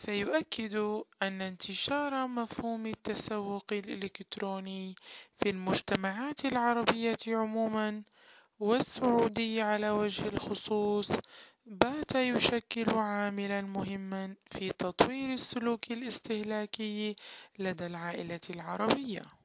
فيؤكد أن انتشار مفهوم التسوق الإلكتروني في المجتمعات العربية عموما والسعودية على وجه الخصوص بات يشكل عاملا مهما في تطوير السلوك الاستهلاكي لدى العائلة العربية.